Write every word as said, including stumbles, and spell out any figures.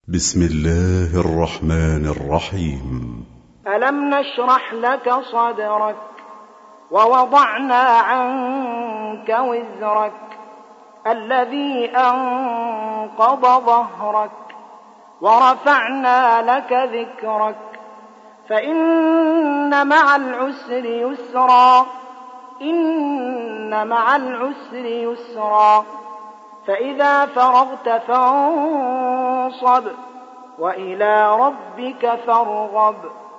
بسم الله الرحمن الرحيم. ألم نشرح لك صدرك ووضعنا عنك وزرك الذي أنقض ظهرك ورفعنا لك ذكرك فإن مع العسر يسرا إن مع العسر يسرا فإذا فرغت فانصب وإلى ربك فارغب.